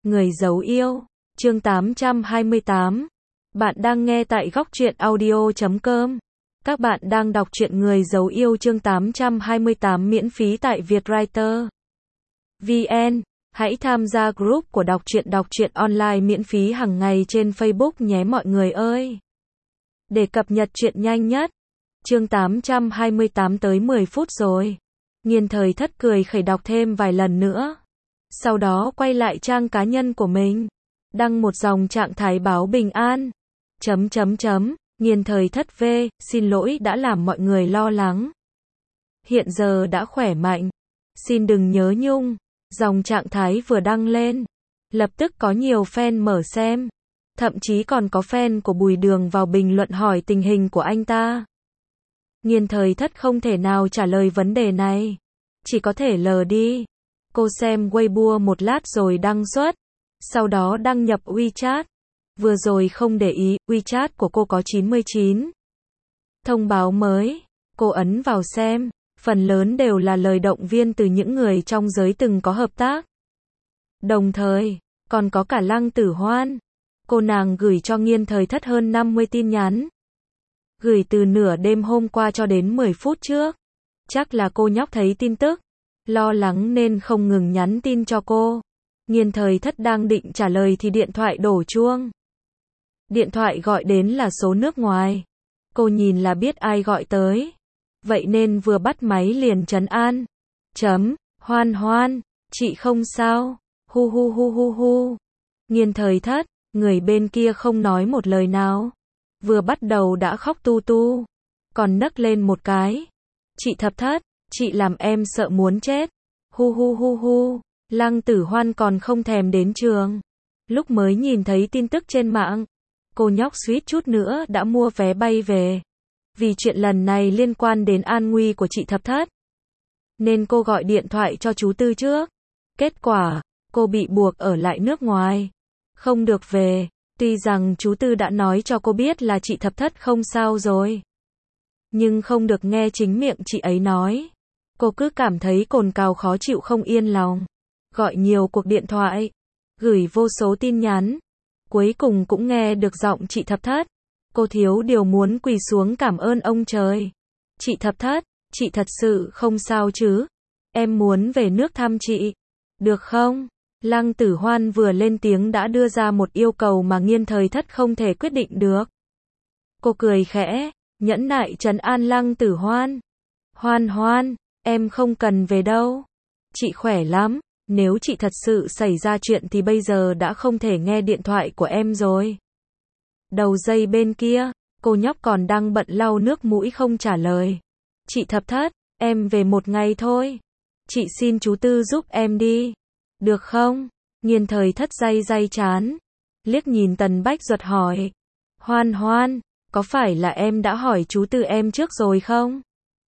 Người giấu yêu, chương 828. Bạn đang nghe tại góc truyện audio.com. Các bạn đang đọc truyện Người giấu yêu chương 828 miễn phí tại Vietwriter VN. Hãy tham gia group của đọc truyện online miễn phí hàng ngày trên Facebook nhé mọi người ơi. Để cập nhật truyện nhanh nhất. Chương 828 tới 10 phút rồi. Nghiên Thời Thất cười khẩy đọc thêm vài lần nữa. Sau đó quay lại trang cá nhân của mình. Đăng một dòng trạng thái báo bình an. Nghiên Thời Thất V, xin lỗi đã làm mọi người lo lắng. Hiện giờ đã khỏe mạnh. Xin đừng nhớ nhung. Dòng trạng thái vừa đăng lên. Lập tức có nhiều fan mở xem. Thậm chí còn có fan của Bùi Đường vào bình luận hỏi tình hình của anh ta. Nghiên Thời Thất không thể nào trả lời vấn đề này. Chỉ có thể lờ đi. Cô xem Weibo một lát rồi đăng xuất. Sau đó đăng nhập WeChat. Vừa rồi không để ý, WeChat của cô có 99 thông báo mới. Cô ấn vào xem. Phần lớn đều là lời động viên từ những người trong giới từng có hợp tác. Đồng thời, còn có cả Lăng Tử Hoan. Cô nàng gửi cho Nghiên Thời Thất hơn 50 tin nhắn. Gửi từ nửa đêm hôm qua cho đến 10 phút trước. Chắc là cô nhóc thấy tin tức. Lo lắng nên không ngừng nhắn tin cho cô. Nghiên Thời Thất đang định trả lời thì điện thoại đổ chuông. Điện thoại gọi đến là số nước ngoài. Cô nhìn là biết ai gọi tới. Vậy nên vừa bắt máy liền trấn an. Hoan Hoan, chị không sao. Hu hu hu hu hu. Nghiên Thời Thất, người bên kia không nói một lời nào. Vừa bắt đầu đã khóc tu tu. Còn nấc lên một cái. Chị Thập Thất, chị làm em sợ muốn chết. Hu hu hu hu. Lăng Tử Hoan còn không thèm đến trường. Lúc mới nhìn thấy tin tức trên mạng. Cô nhóc suýt chút nữa đã mua vé bay về. Vì chuyện lần này liên quan đến an nguy của chị Thập Thất. Nên cô gọi điện thoại cho chú Tư trước. Kết quả, cô bị buộc ở lại nước ngoài. Không được về. Tuy rằng chú Tư đã nói cho cô biết là chị Thập Thất không sao rồi. Nhưng không được nghe chính miệng chị ấy nói. Cô cứ cảm thấy cồn cào khó chịu không yên lòng. Gọi nhiều cuộc điện thoại. Gửi vô số tin nhắn. Cuối cùng cũng nghe được giọng chị Thập Thất. Cô thiếu điều muốn quỳ xuống cảm ơn ông trời. Chị Thập Thất, chị thật sự không sao chứ? Em muốn về nước thăm chị. Được không? Lăng Tử Hoan vừa lên tiếng đã đưa ra một yêu cầu mà Nghiên Thời Thất không thể quyết định được. Cô cười khẽ, nhẫn nại trấn an Lăng Tử Hoan. Hoan Hoan, em không cần về đâu. Chị khỏe lắm. Nếu chị thật sự xảy ra chuyện thì bây giờ đã không thể nghe điện thoại của em rồi. Đầu dây bên kia, cô nhóc còn đang bận lau nước mũi không trả lời. Chị Thập Thất, em về một ngày thôi. Chị xin chú Tư giúp em đi. Được không? Nghiên Thời Thất day chán. Liếc nhìn Tần Bách Duật hỏi. Hoan Hoan, có phải là em đã hỏi chú Tư em trước rồi không?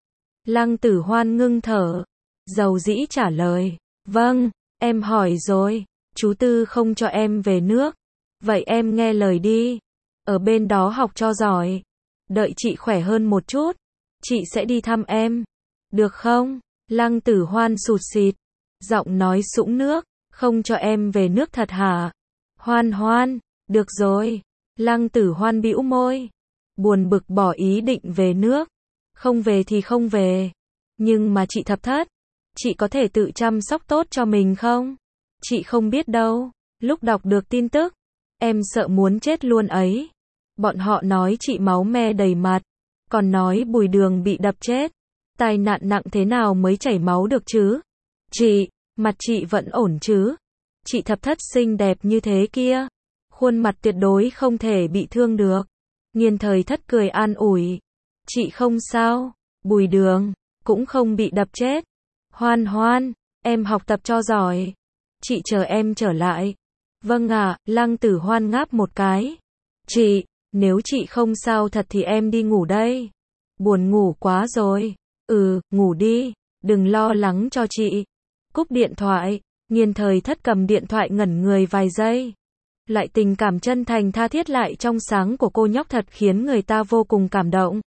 Lăng Tử Hoan ngưng thở. Dầu dĩ trả lời. Vâng, em hỏi rồi. Chú Tư không cho em về nước. Vậy em nghe lời đi. Ở bên đó học cho giỏi. Đợi chị khỏe hơn một chút. Chị sẽ đi thăm em. Được không? Lăng Tử Hoan sụt sịt. Giọng nói sũng nước. Không cho em về nước thật hả? Hoan Hoan, được rồi. Lăng Tử Hoan bĩu môi. Buồn bực bỏ ý định về nước. Không về thì không về. Nhưng mà chị Thập Thất. Chị có thể tự chăm sóc tốt cho mình không? Chị không biết đâu. Lúc đọc được tin tức. Em sợ muốn chết luôn ấy. Bọn họ nói chị máu me đầy mặt. Còn nói Bùi Đường bị đập chết. Tai nạn nặng thế nào mới chảy máu được chứ? Chị, mặt chị vẫn ổn chứ? Chị Thập Thất xinh đẹp như thế kia. Khuôn mặt tuyệt đối không thể bị thương được. Nghiên Thời Thất cười an ủi. Chị không sao. Bùi Đường cũng không bị đập chết. Hoan Hoan, em học tập cho giỏi. Chị chờ em trở lại. Vâng ạ, Lăng Tử Hoan ngáp một cái. Chị, nếu chị không sao thật thì em đi ngủ đây. Buồn ngủ quá rồi. Ngủ đi, đừng lo lắng cho chị. Cúp điện thoại, Nghiên Thời Thất cầm điện thoại ngẩn người vài giây. Lại tình cảm chân thành tha thiết lại trong sáng của cô nhóc thật khiến người ta vô cùng cảm động.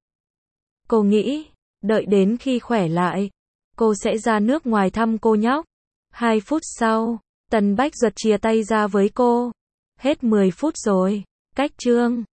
Cô nghĩ, đợi đến khi khỏe lại, cô sẽ ra nước ngoài thăm cô nhóc. 2 phút sau, Tần Bách Duật chia tay ra với cô. Hết 10 phút rồi. Cách chương